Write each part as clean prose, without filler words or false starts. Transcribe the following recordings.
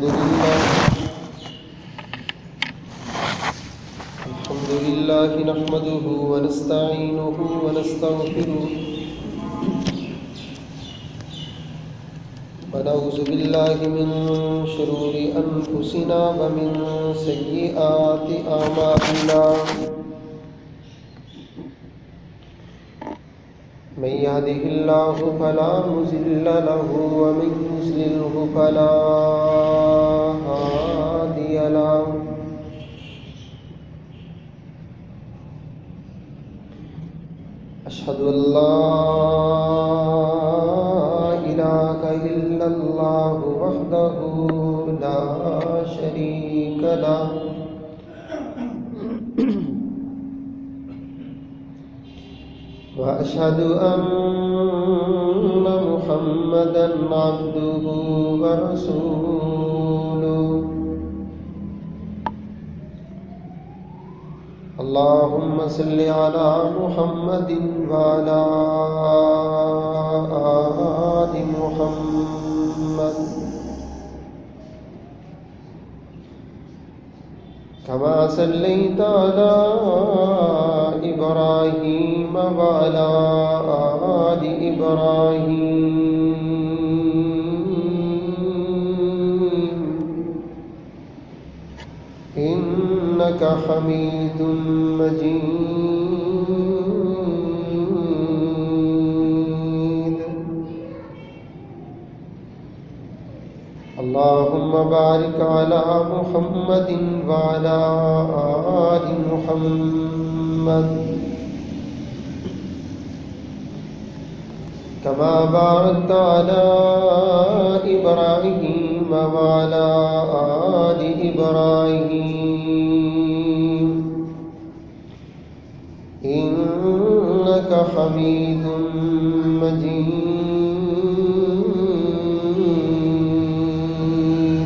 الحمد لله نحمده ونستعينه ونستغفره ونعوذ بالله من شرور أنفسنا ومن سيئات أعمالنا من يهده الله فلا مضل له ومن يضلل فلا هادي له أشهد أن لا إله إلا الله وحده لا شريك له وأشهد أن محمدًا عبده ورسوله اللهم صل على محمد وعلى آل محمد كما صليت على إبراهيم وعلى آل إبراهيم إنك حميد مجيد اللهم بارك على محمد وعلى آل محمد كما باركت على إبراهيم وعلى آل إبراهيم إنك حميد مجيد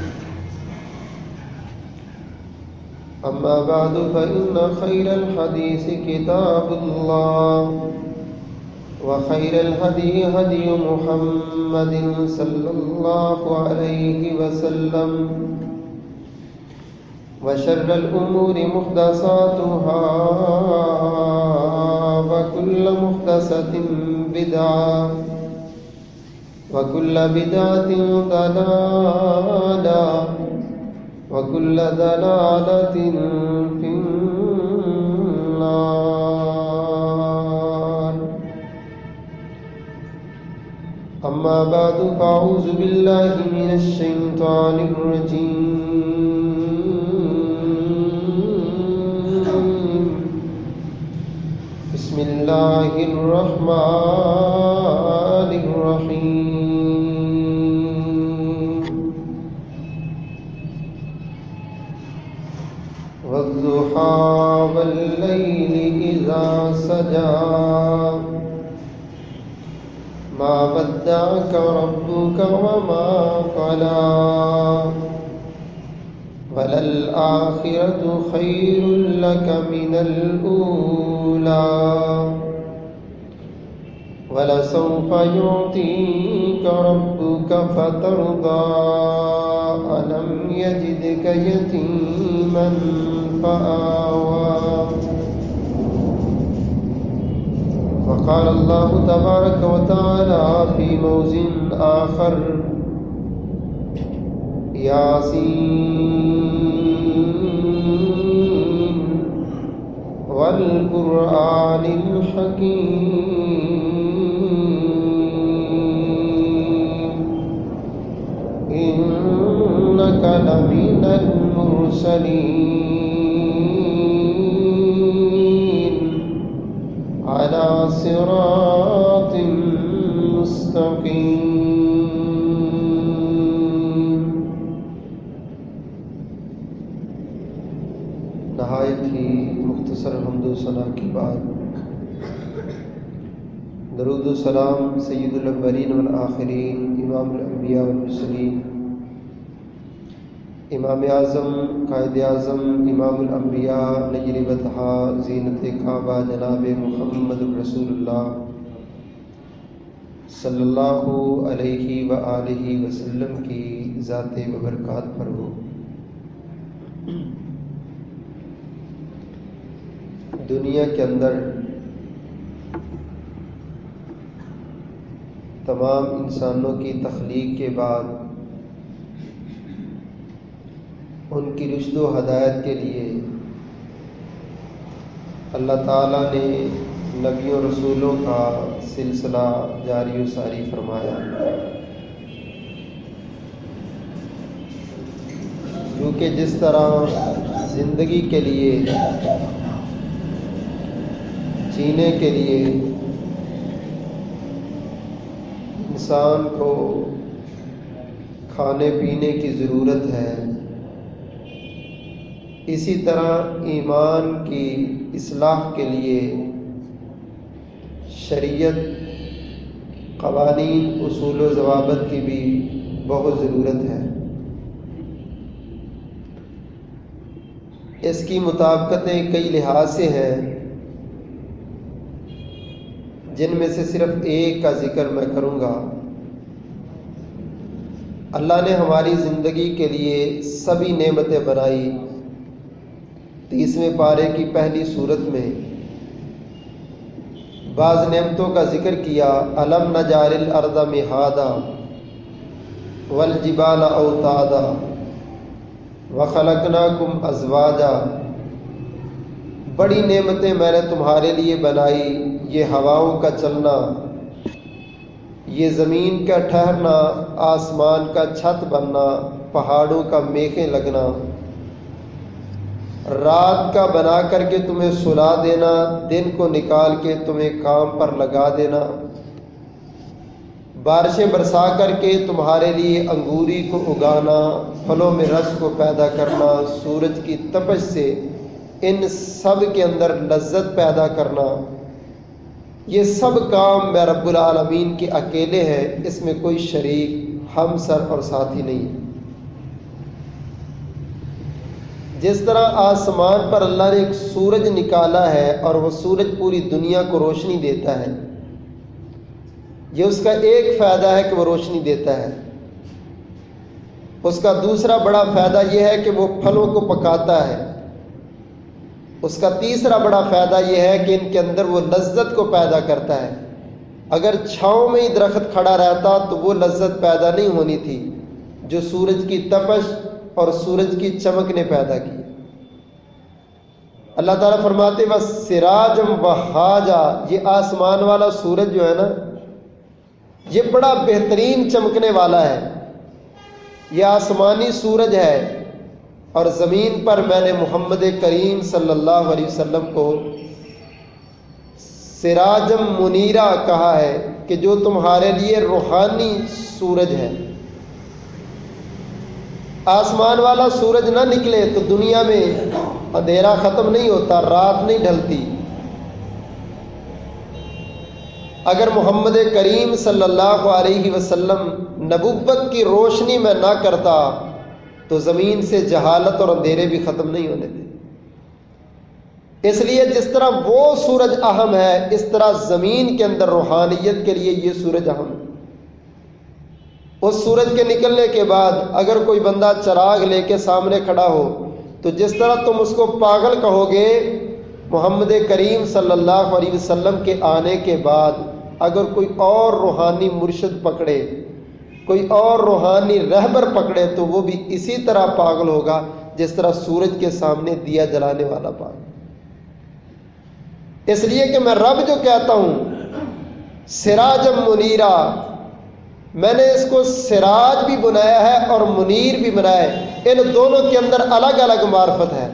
أما بعد فإن خير الحديث كتاب الله وخير الهدي هدي محمد صلى الله عليه وسلم وشر الأمور محدثاتها وكل محدثة بدعة وكل بدعة ضلالة وكل ضلالة في النار أما بعد فأعوذ بالله من الشيطان الرجيم بسم الله الرحمن الرحيم والضحى والليل إذا سجى ما ودعك ربك وما قلى وللآخرة خير لك من الأولى ولسوف يعطيك ربك فترضى ألم يجدك يتيما فآوى وقال الله تبارك وتعالى في موضع آخر ياسين والقرآن الحكيم إنك لمن المرسلين على صراط مستقيم نہایت ہی مختصر حمد و ثنا کے بعد درود و سلام سید الاولین والآخرین امام الانبیاء والمرسلین امام اعظم قائد اعظم امام الانبیاء نجر بطحا زینت کعبہ جناب محمد رسول اللہ صلی اللہ علیہ وآلہ وسلم کی ذات و برکات پر ہو۔ دنیا کے اندر تمام انسانوں کی تخلیق کے بعد ان کی رشد و ہدایت کے لیے اللہ تعالیٰ نے نبیوں رسولوں کا سلسلہ جاری و ساری فرمایا، کیونکہ جس طرح زندگی کے لیے، جینے کے لیے انسان کو کھانے پینے کی ضرورت ہے، اسی طرح ایمان کی اصلاح کے لیے شریعت، قوانین، اصول و ضوابط کی بھی بہت ضرورت ہے۔ اس کی مطابقتیں کئی لحاظ سے ہیں، جن میں سے صرف ایک کا ذکر میں کروں گا۔ اللہ نے ہماری زندگی کے لیے سبھی نعمتیں بنائی۔ 30ویں پارے کی پہلی سورت میں بعض نعمتوں کا ذکر کیا، الم نجعل الارض مہادا والجبال اوتادا وخلقناکم ازواجا، بڑی نعمتیں میں نے تمہارے لیے بنائی، یہ ہواؤں کا چلنا، یہ زمین کا ٹھہرنا، آسمان کا چھت بننا، پہاڑوں کا میخیں لگنا، رات کا بنا کر کے تمہیں سلا دینا، دن کو نکال کے تمہیں کام پر لگا دینا، بارشیں برسا کر کے تمہارے لیے انگوری کو اگانا، پھلوں میں رس کو پیدا کرنا، سورج کی تپش سے ان سب کے اندر لذت پیدا کرنا، یہ سب کام میں رب العالمین کے اکیلے ہیں، اس میں کوئی شریک، ہمسر اور ساتھی نہیں۔ جس طرح آسمان پر اللہ نے ایک سورج نکالا ہے اور وہ سورج پوری دنیا کو روشنی دیتا ہے، یہ اس کا ایک فائدہ ہے کہ وہ روشنی دیتا ہے۔ اس کا دوسرا بڑا فائدہ یہ ہے کہ وہ پھلوں کو پکاتا ہے۔ اس کا تیسرا بڑا فائدہ یہ ہے کہ ان کے اندر وہ لذت کو پیدا کرتا ہے۔ اگر چھاؤں میں ہی درخت کھڑا رہتا تو وہ لذت پیدا نہیں ہونی تھی جو سورج کی تپش اور سورج کی چمک نے پیدا کی۔ اللہ تعالیٰ فرماتے بس سراجم وہاجا، یہ آسمان والا سورج جو ہے نا، یہ بڑا بہترین چمکنے والا ہے، یہ آسمانی سورج ہے، اور زمین پر میں نے محمد کریم صلی اللہ علیہ وسلم کو سراجم منیرہ کہا ہے کہ جو تمہارے لیے روحانی سورج ہے۔ آسمان والا سورج نہ نکلے تو دنیا میں اندھیرا ختم نہیں ہوتا، رات نہیں ڈھلتی۔ اگر محمد کریم صلی اللہ علیہ وسلم نبوت کی روشنی میں نہ کرتا تو زمین سے جہالت اور اندھیرے بھی ختم نہیں ہونے تھے۔ اس لیے جس طرح وہ سورج اہم ہے، اس طرح زمین کے اندر روحانیت کے لیے یہ سورج اہم ہے۔ اس سورج کے نکلنے کے بعد اگر کوئی بندہ چراغ لے کے سامنے کھڑا ہو تو جس طرح تم اس کو پاگل کہو گے، محمد کریم صلی اللہ علیہ وسلم کے آنے کے بعد اگر کوئی اور روحانی مرشد پکڑے، کوئی اور روحانی رہبر پکڑے تو وہ بھی اسی طرح پاگل ہوگا جس طرح سورج کے سامنے دیا جلانے والا پاگل۔ اس لیے کہ میں رب جو کہتا ہوں سراجم منیرہ، میں نے اس کو سراج بھی بنایا ہے اور منیر بھی بنایا ہے، ان دونوں کے اندر الگ الگ معرفت ہے۔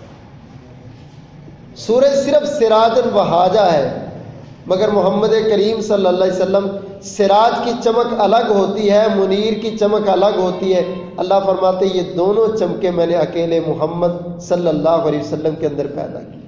سورج صرف سراجن وہاجا ہے، مگر محمد کریم صلی اللہ علیہ وسلم سراج کی چمک الگ ہوتی ہے، منیر کی چمک الگ ہوتی ہے۔ اللہ فرماتے یہ دونوں چمکیں میں نے اکیلے محمد صلی اللہ علیہ وسلم کے اندر پیدا کی،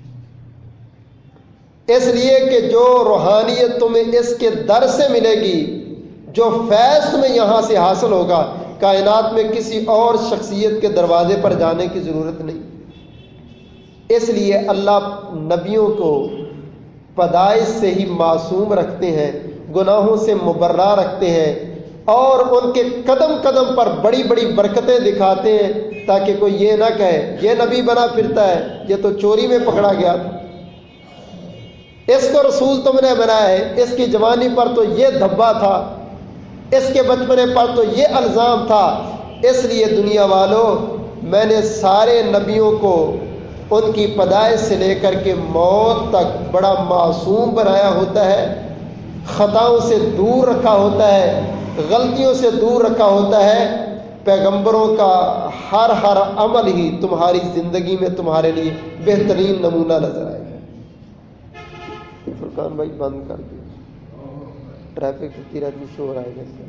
اس لیے کہ جو روحانیت تمہیں اس کے در سے ملے گی، جو فیض تمہیں یہاں سے حاصل ہوگا، کائنات میں کسی اور شخصیت کے دروازے پر جانے کی ضرورت نہیں۔ اس لیے اللہ نبیوں کو پیدائش سے ہی معصوم رکھتے ہیں، گناہوں سے مبرہ رکھتے ہیں، اور ان کے قدم قدم پر بڑی بڑی برکتیں دکھاتے ہیں تاکہ کوئی یہ نہ کہے یہ نبی بنا پھرتا ہے، یہ تو چوری میں پکڑا گیا تھا، اس کو رسول تم نے بنایا ہے، اس کی جوانی پر تو یہ دھبا تھا، اس کے بچپنے پر تو یہ الزام تھا۔ اس لیے دنیا والوں، میں نے سارے نبیوں کو ان کی پیدائش سے لے کر کے موت تک بڑا معصوم بنایا ہوتا ہے، خطاؤں سے دور رکھا ہوتا ہے، غلطیوں سے دور رکھا ہوتا ہے۔ پیغمبروں کا ہر عمل ہی تمہاری زندگی میں تمہارے لیے بہترین نمونہ نظر آئے گا۔ فرقان بھائی بند کر دیں، ٹریفک ہوتی رہتی، شور آئے گا۔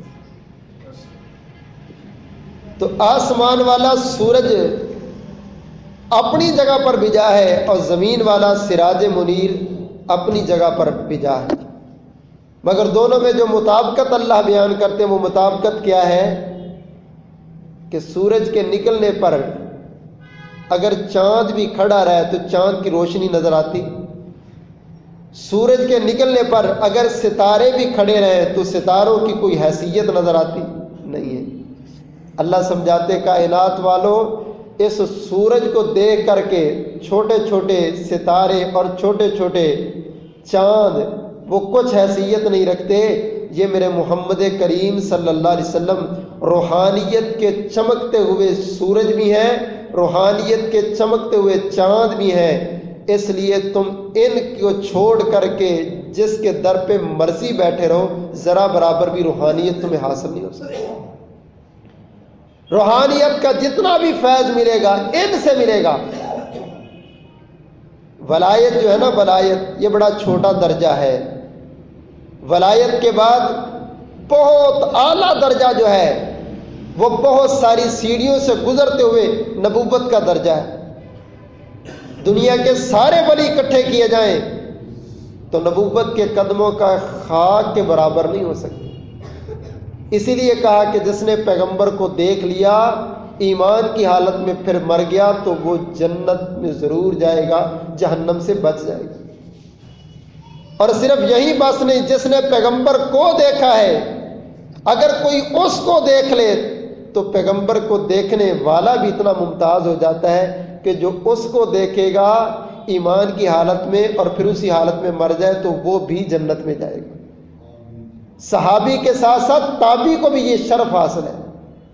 تو آسمان والا سورج اپنی جگہ پر بجا ہے اور زمین والا سراج منیر اپنی جگہ پر بجا ہے، مگر دونوں میں جو مطابقت اللہ بیان کرتے ہیں وہ مطابقت کیا ہے کہ سورج کے نکلنے پر اگر چاند بھی کھڑا رہے تو چاند کی روشنی نظر آتی، سورج کے نکلنے پر اگر ستارے بھی کھڑے رہے تو ستاروں کی کوئی حیثیت نظر آتی نہیں ہے۔ اللہ سمجھاتے کائنات والوں، اس سورج کو دیکھ کر کے چھوٹے چھوٹے ستارے اور چھوٹے چھوٹے چاند وہ کچھ حیثیت نہیں رکھتے، یہ میرے محمد کریم صلی اللہ علیہ وسلم روحانیت کے چمکتے ہوئے سورج بھی ہیں، روحانیت کے چمکتے ہوئے چاند بھی ہیں۔ اس لیے تم ان کو چھوڑ کر کے جس کے در پہ مرضی بیٹھے رہو، ذرا برابر بھی روحانیت تمہیں حاصل نہیں ہو سکتی۔ روحانیت کا جتنا بھی فیض ملے گا ان سے ملے گا۔ ولایت جو ہے نا، ولایت یہ بڑا چھوٹا درجہ ہے، ولایت کے بعد بہت اعلیٰ درجہ جو ہے وہ بہت ساری سیڑھیوں سے گزرتے ہوئے نبوت کا درجہ ہے۔ دنیا کے سارے ولی اکٹھے کیے جائیں تو نبوت کے قدموں کا خاک کے برابر نہیں ہو سکتی۔ اسی لیے کہا کہ جس نے پیغمبر کو دیکھ لیا ایمان کی حالت میں پھر مر گیا تو وہ جنت میں ضرور جائے گا، جہنم سے بچ جائے گا۔ اور صرف یہی بس نہیں، جس نے پیغمبر کو دیکھا ہے اگر کوئی اس کو دیکھ لے تو پیغمبر کو دیکھنے والا بھی اتنا ممتاز ہو جاتا ہے کہ جو اس کو دیکھے گا ایمان کی حالت میں اور پھر اسی حالت میں مر جائے تو وہ بھی جنت میں جائے گا۔ صحابی کے ساتھ ساتھ تابعی کو بھی یہ شرف حاصل ہے۔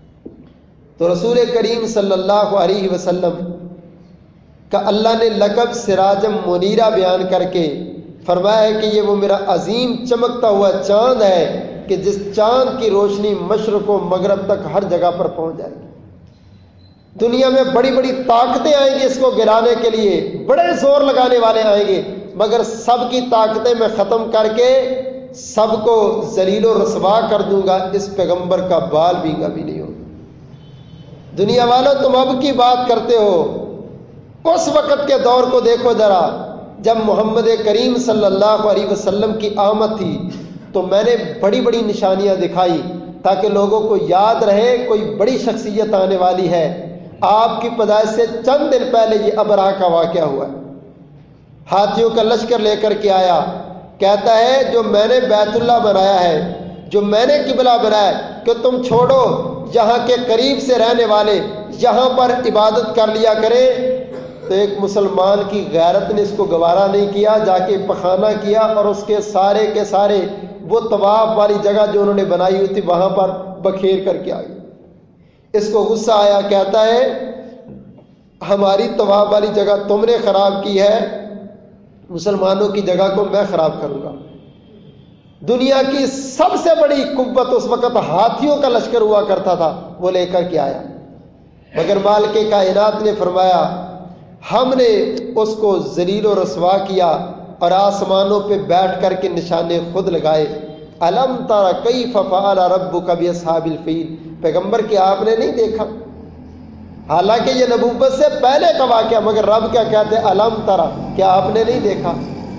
تو رسول کریم صلی اللہ علیہ وسلم کا اللہ نے لقب سراجم منیرہ بیان کر کے فرمایا ہے کہ یہ وہ میرا عظیم چمکتا ہوا چاند ہے کہ جس چاند کی روشنی مشرق و مغرب تک ہر جگہ پر پہنچ جائے گی۔ دنیا میں بڑی بڑی طاقتیں آئیں گی اس کو گرانے کے لیے، بڑے زور لگانے والے آئیں گے، مگر سب کی طاقتیں میں ختم کر کے سب کو ذلیل و رسوا کر دوں گا، اس پیغمبر کا بال بینگا بھی نہیں ہوگا۔ دنیا والوں، تم اب کی بات کرتے ہو، اس وقت کے دور کو دیکھو ذرا، جب محمد کریم صلی اللہ علیہ وسلم کی آمد تھی تو میں نے بڑی بڑی نشانیاں دکھائی تاکہ لوگوں کو یاد رہے کوئی بڑی شخصیت آنے والی ہے۔ آپ کی پیدائش سے چند دن پہلے یہ ابرہہ کا واقعہ ہوا ہے، ہاتھیوں کا لشکر لے کر کے آیا، کہتا ہے جو میں نے بیت اللہ بنایا ہے، جو میں نے قبلہ بنایا ہے کہ تم چھوڑو، یہاں کے قریب سے رہنے والے یہاں پر عبادت کر لیا کریں۔ تو ایک مسلمان کی غیرت نے اس کو گوارا نہیں کیا، جا کے پخانہ کیا اور اس کے سارے وہ طواف والی جگہ جو انہوں نے بنائی ہوئی تھی وہاں پر بکھیر کر کے آئی۔ اس کو غصہ آیا، کہتا ہے ہماری طواف والی جگہ تم نے خراب کی ہے، مسلمانوں کی جگہ کو میں خراب کروں گا۔ دنیا کی سب سے بڑی قوت اس وقت ہاتھیوں کا لشکر ہوا کرتا تھا، وہ لے کر کے آیا، مگر مالک کائنات نے فرمایا ہم نے اس کو ذلیل و رسوا کیا اور آسمانوں پہ بیٹھ کر کے نشانے خود لگائے۔ الم تر کیف فعل ربک باصحاب الفیل، پیغمبر کہ آپ نے نہیں دیکھا؟ حالانکہ یہ نبوت سے پہلے کا واقعہ، مگر رب کیا کہتے ہیں الم تر، کیا آپ نے نہیں دیکھا؟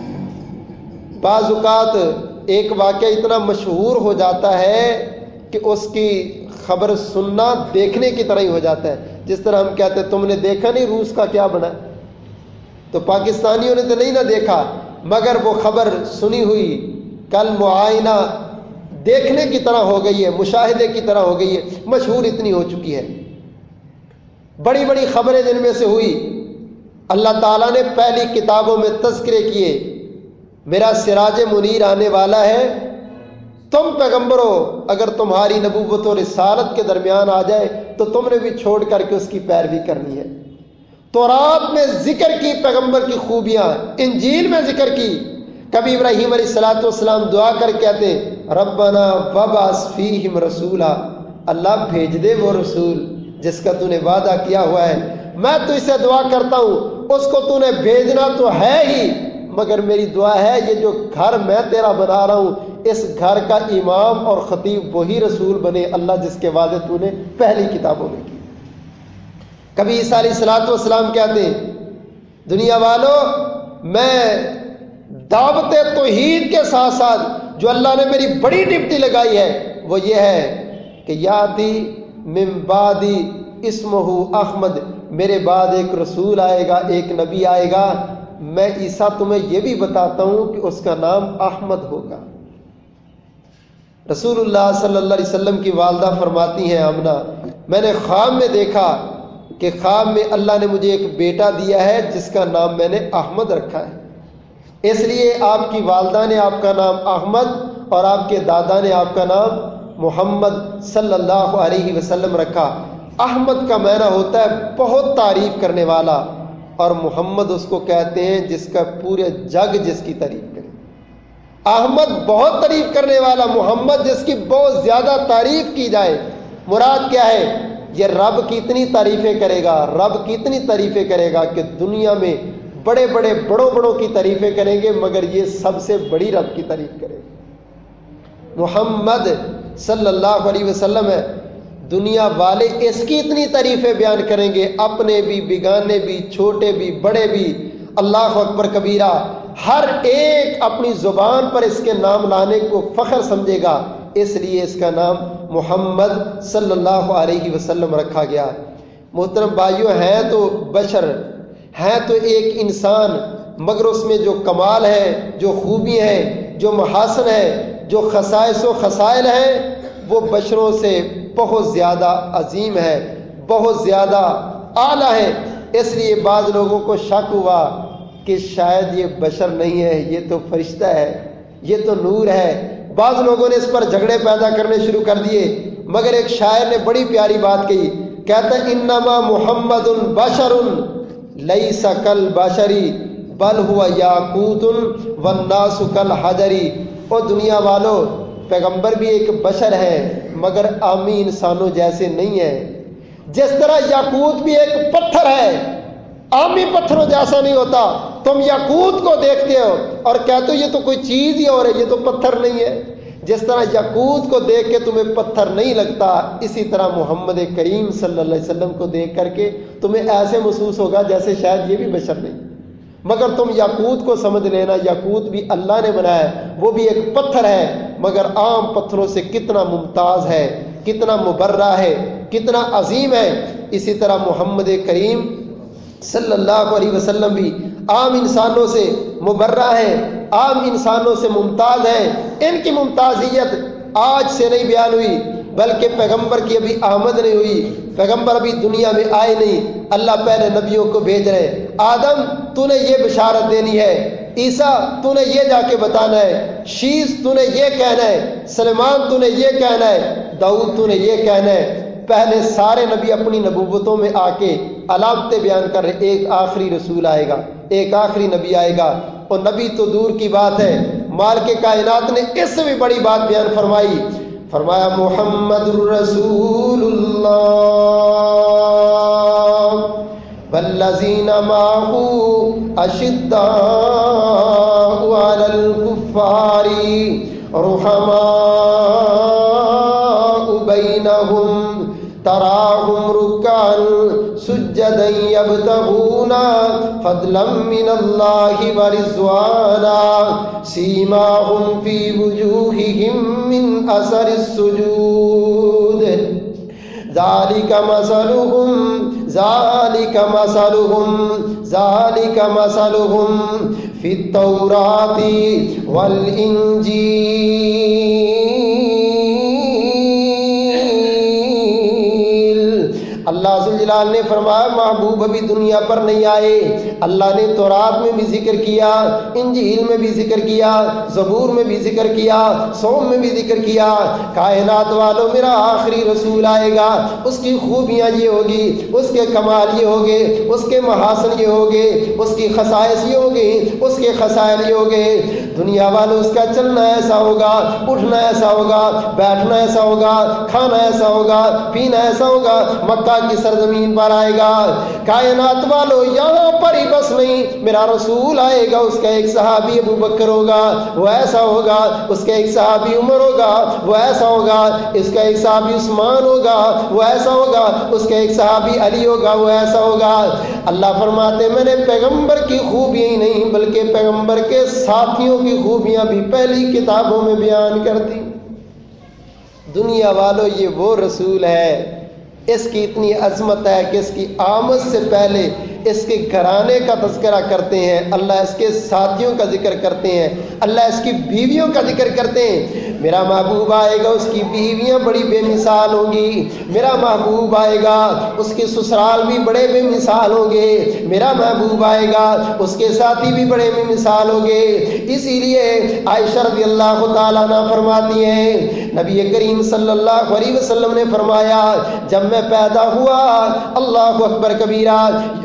بعض اوقات ایک واقعہ اتنا مشہور ہو جاتا ہے کہ اس کی خبر سننا دیکھنے کی طرح ہی ہو جاتا ہے۔ جس طرح ہم کہتے ہیں تم نے دیکھا نہیں روس کا کیا بنا، تو پاکستانیوں نے تو نہیں نہ دیکھا، مگر وہ خبر سنی ہوئی۔ کل معائنہ دیکھنے کی طرح ہو گئی ہے، مشاہدے کی طرح ہو گئی ہے، مشہور اتنی ہو چکی ہے۔ بڑی بڑی خبریں جن میں سے ہوئی، اللہ تعالیٰ نے پہلی کتابوں میں تذکرے کیے، میرا سراج منیر آنے والا ہے، تم پیغمبرو اگر تمہاری نبوت و رسالت کے درمیان آ جائے تو تم نے بھی چھوڑ کر کے اس کی پیروی کرنی ہے۔ تورات میں ذکر کی پیغمبر کی خوبیاں، انجیل میں ذکر کی۔ کبھی ابراہیم علیہ الصلوۃ والسلام دعا کر کہتے ربنا وابعث فیہم رسولا، اللہ بھیج دے وہ رسول جس کا تو نے وعدہ کیا ہوا ہے۔ میں تو اسے دعا کرتا ہوں، اس کو تو نے بھیجنا تو ہے ہی، مگر میری دعا ہے یہ جو گھر میں تیرا بنا رہا ہوں اس گھر کا امام اور خطیب وہی رسول بنے اللہ جس کے وعدے تو نے پہلی کتابوں میں کی۔ کبھی عیسیٰ علیہ الصلوۃ والسلام کہتے ہیں دنیا والوں میں دعوت توحید کے ساتھ ساتھ جو اللہ نے میری بڑی ڈپٹی لگائی ہے وہ یہ ہے کہ یاتی من بعدی اسمہ احمد، میرے بعد ایک رسول آئے گا، ایک نبی آئے گا، میں عیسیٰ تمہیں یہ بھی بتاتا ہوں کہ اس کا نام احمد ہوگا۔ رسول اللہ صلی اللہ علیہ وسلم کی والدہ فرماتی ہیں آمنہ، میں نے خواب میں دیکھا کہ خواب میں اللہ نے مجھے ایک بیٹا دیا ہے جس کا نام میں نے احمد رکھا ہے، اس لیے آپ کی والدہ نے آپ کا نام احمد اور آپ کے دادا نے آپ کا نام محمد صلی اللہ علیہ وسلم رکھا۔ احمد کا معنی ہوتا ہے بہت تعریف کرنے والا، اور محمد اس کو کہتے ہیں جس کا پورے جگ جس کی تعریف کرے۔ احمد بہت تعریف کرنے والا، محمد جس کی بہت زیادہ تعریف کی جائے۔ مراد کیا ہے؟ یہ رب کی اتنی تعریفیں کرے گا، رب کی اتنی تعریفیں کرے گا کہ دنیا میں بڑے بڑے بڑوں کی تعریفیں کریں گے مگر یہ سب سے بڑی رب کی تعریف کرے گا۔ محمد صلی اللہ علیہ وسلم ہے، دنیا والے اس کی اتنی تعریفیں بیان کریں گے، اپنے بھی، بیگانے بھی، چھوٹے بھی، بڑے بھی، اللہ اکبر کبیرہ، ہر ایک اپنی زبان پر اس کے نام لانے کو فخر سمجھے گا، اس لیے اس کا نام محمد صلی اللہ علیہ وسلم رکھا گیا۔ محترم بھائیوں، ہیں تو بشر، ہیں تو ایک انسان، مگر اس میں جو کمال ہے، جو خوبی ہے، جو محاسن ہے، جو خصائص و خصائل ہیں، وہ بشروں سے بہت زیادہ عظیم ہے، بہت زیادہ اعلیٰ ہے۔ اس لیے بعض لوگوں کو شک ہوا کہ شاید یہ بشر نہیں ہے، یہ تو فرشتہ ہے، یہ تو نور ہے۔ بعض لوگوں نے اس پر جھگڑے پیدا کرنے شروع کر دیے، مگر ایک شاعر نے بڑی پیاری بات کہی، کہتا ہے انما محمد بشر لیس کالبشری بل ہوا یاقوت والناس کالحجری۔ او دنیا والوں، پیغمبر بھی ایک بشر ہے مگر عامی انسانوں جیسے نہیں ہے۔ جس طرح یاقوت بھی ایک پتھر ہے، عامی پتھروں جیسا نہیں ہوتا۔ تم یاقوت کو دیکھتے ہو اور کہتے ہو یہ تو کوئی چیز ہی اور ہے، یہ تو پتھر نہیں ہے۔ جس طرح یاقوت کو دیکھ کے تمہیں پتھر نہیں لگتا، اسی طرح محمد کریم صلی اللہ علیہ وسلم کو دیکھ کر کے تمہیں ایسے محسوس ہوگا جیسے شاید یہ بھی بشر نہیں، مگر تم یاقوت کو سمجھ لینا، یاقوت بھی اللہ نے بنایا ہے، وہ بھی ایک پتھر ہے مگر عام پتھروں سے کتنا ممتاز ہے، کتنا مبرہ ہے، کتنا عظیم ہے۔ اسی طرح محمد کریم صلی اللہ علیہ وسلم بھی عام انسانوں سے مبرہ ہیں، عام انسانوں سے ممتاز ہیں۔ ان کی ممتازیت آج سے نہیں بیان ہوئی، بلکہ پیغمبر کی ابھی آمد نہیں ہوئی، پیغمبر ابھی دنیا میں آئے نہیں، اللہ پہلے نبیوں کو بھیج رہے۔ آدم تو نے یہ بشارت دینی ہے، عیسیٰ تو نے یہ جا کے بتانا ہے، شیس تو نے یہ کہنا ہے، سلیمان تو نے یہ کہنا ہے، داؤد تو نے یہ کہنا ہے۔ پہلے سارے نبی اپنی نبوتوں میں آ کے علامتیں بیان کر رہے، ایک آخری رسول آئے گا، ایک آخری نبی آئے گا، اور نبی تو دور کی بات ہے، مالک کائنات نے اس سے بھی بڑی بات بیان فرمائی، فرمایا محمد رسول اللہ والذین معہ اشداء علی الکفار رحماء بینہم تراہم رکعا سجدا یبتغون فضلا من اللہ ورضوانا سیماہم فی وجوہہم من اثر السجود ذالک مثلہم فی التوراۃ والانجیل اللہ ذوالجلال نے فرمایا محبوب ابھی دنیا پر نہیں آئے. اللہ نے تورات میں بھی ذکر کیا, انجیل میں بھی ذکر کیا, زبور میں بھی ذکر کیا, صوم میں بھی ذکر کیا. کائنات والوں میرا آخری رسول آئے گا, اس کی خوبیاں یہ ہوگی, اس کے کمال یہ ہوگے, اس کے محاسن یہ ہوگے, اس کی خصائص یہ ہوگی, اس کے خصائل یہ ہوگے. دنیا والوں اس کا چلنا ایسا ہوگا, اٹھنا ایسا ہوگا, بیٹھنا ایسا ہوگا, کھانا ایسا ہوگا, پینا ایسا ہوگا. مکہ کی سرزمین پر آئے گا. کائنات والوں یہاں پر ہی بس نہیں, میرا رسول آئے گا, اس کا ایک صحابی ابو بکر ہوگا, وہ ایسا ہوگا, اس کا ایک صحابی عمر ہوگا, وہ ایسا ہوگا, اس کا ایک صحابی عثمان ہوگا, وہ ایسا ہوگا, اس کا ایک صحابی علی ہوگا, وہ ایسا ہوگا. اللہ فرماتے میں نے پیغمبر کی خوبیاں ہی نہیں بلکہ پیغمبر کے ساتھیوں کی خوبیاں بھی پہلی کتابوں میں بیان کر دی. دنیا والوں یہ وہ رسول ہے, اس کی اتنی عظمت ہے کہ اس کی آمد سے پہلے اس کے گھرانے کا تذکرہ کرتے ہیں, اللہ اس کے ساتھیوں کا ذکر کرتے ہیں, اللہ اس کی بیویوں کا ذکر کرتے ہیں. میرا محبوب آئے گا, اس کی بیویاں بڑی بے مثال ہوں گی. میرا محبوب آئے گا, اس کے سسرال بھی بڑے بے مثال ہوں گے. میرا محبوب آئے گا, اس کے ساتھی بھی بڑے بے مثال ہوں گے. اسی لیے عائشہ رضی اللہ تعالیٰ عنہ فرماتی ہیں, نبی کریم صلی اللہ علیہ وسلم نے فرمایا جب میں پیدا ہوا, اللہ اکبر کبیرہ,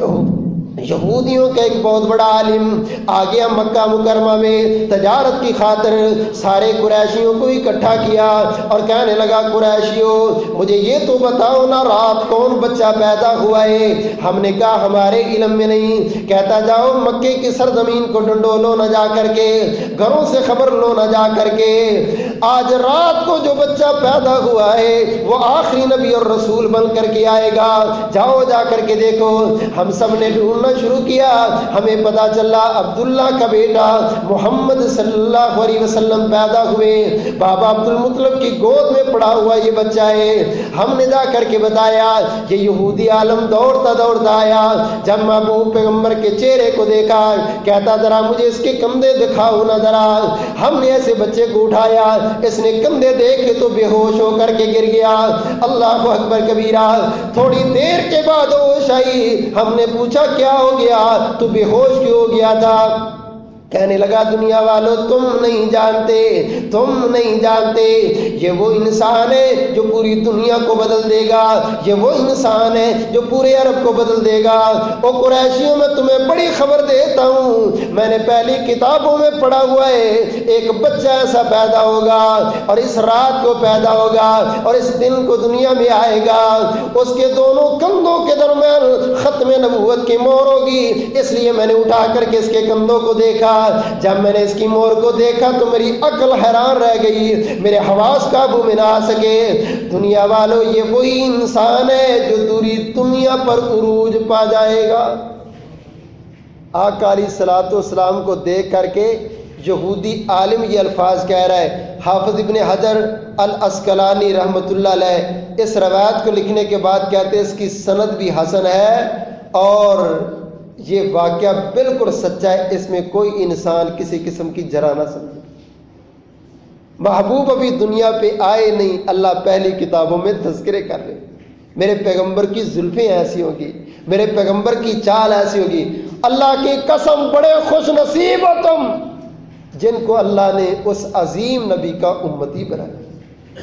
یہودیوں کا ایک بہت بڑا عالم آ گیا مکہ مکرمہ میں تجارت کی خاطر, سارے قریشیوں کو اکٹھا کیا اور کہنے لگا قریشیوں مجھے یہ تو بتاؤ نا رات کون بچہ پیدا ہوا ہے. ہم نے کہا ہمارے علم میں نہیں. کہتا جاؤ مکے کی سرزمین کو ڈنڈولو نہ جا کر کے, گھروں سے خبر لو نہ جا کر کے, آج رات کو جو بچہ پیدا ہوا ہے وہ آخری نبی اور رسول بن کر کے آئے گا. جاؤ جا کر کے دیکھو. ہم سب نے ڈھونڈنا شروع کیا, ہمیں پتا چلا عبداللہ کا بیٹا محمد صلی اللہ علیہ وسلم پیدا ہوئے, بابا عبد المطلب کی گود میں پڑا ہوا یہ بچہ ہے. ہم نے جا کر کے بتایا, یہ یہودی عالم دوڑتا دوڑتا آیا, جب محبوب پیغمبر کے چہرے کو دیکھا کہتا ذرا مجھے اس کے کندھے دکھاؤ نا ذرا. ہم نے ایسے بچے کو اٹھایا, اس نے کندھے دیکھ کے تو بے ہوش ہو کر کے گر گیا. اللہ اکبر کبیرہ. تھوڑی دیر کے بعد ہوش آئی, ہم نے پوچھا کیا ہو گیا, تو بے ہوش کیوں ہو گیا تھا؟ کہنے لگا دنیا والوں تم نہیں جانتے, تم نہیں جانتے, یہ وہ انسان ہے جو پوری دنیا کو بدل دے گا, یہ وہ انسان ہے جو پورے عرب کو بدل دے گا. او قریشیوں میں تمہیں بڑی خبر دیتا ہوں, میں نے پہلی کتابوں میں پڑھا ہوا ہے ایک بچہ ایسا پیدا ہوگا اور اس رات کو پیدا ہوگا اور اس دن کو دنیا میں آئے گا, اس کے دونوں کندھوں کے درمیان ختم نبوت کی مہر ہوگی. اس لیے میں نے اٹھا کر کے اس کے کندھوں کو دیکھا. جب میں نے اس کی مہر کو دیکھا تو میری عقل حیران رہ گئی, میرے حواس قابو میں نہ آ سکے. دنیا والوں یہ وہی انسان ہے جو پوری دنیا پر عروج پا جائے گا. آقا علیہ الصلوۃ والسلام کو دیکھ کر کے یہودی عالم یہ الفاظ کہہ رہا ہے. حافظ ابن حجر العسقلانی رحمۃ اللہ علیہ اس روایت کو لکھنے کے بعد کہتے ہیں اس کی سند بھی حسن ہے اور یہ واقعہ بالکل سچا ہے, اس میں کوئی انسان کسی قسم کی جرا نہ سمجھے. محبوب ابھی دنیا پہ آئے نہیں, اللہ پہلی کتابوں میں تذکرے کر رہے. میرے پیغمبر کی زلفیں ایسی ہوگی, میرے پیغمبر کی چال ایسی ہوگی. اللہ کی قسم بڑے خوش نصیب ہو تم جن کو اللہ نے اس عظیم نبی کا امتی بنایا.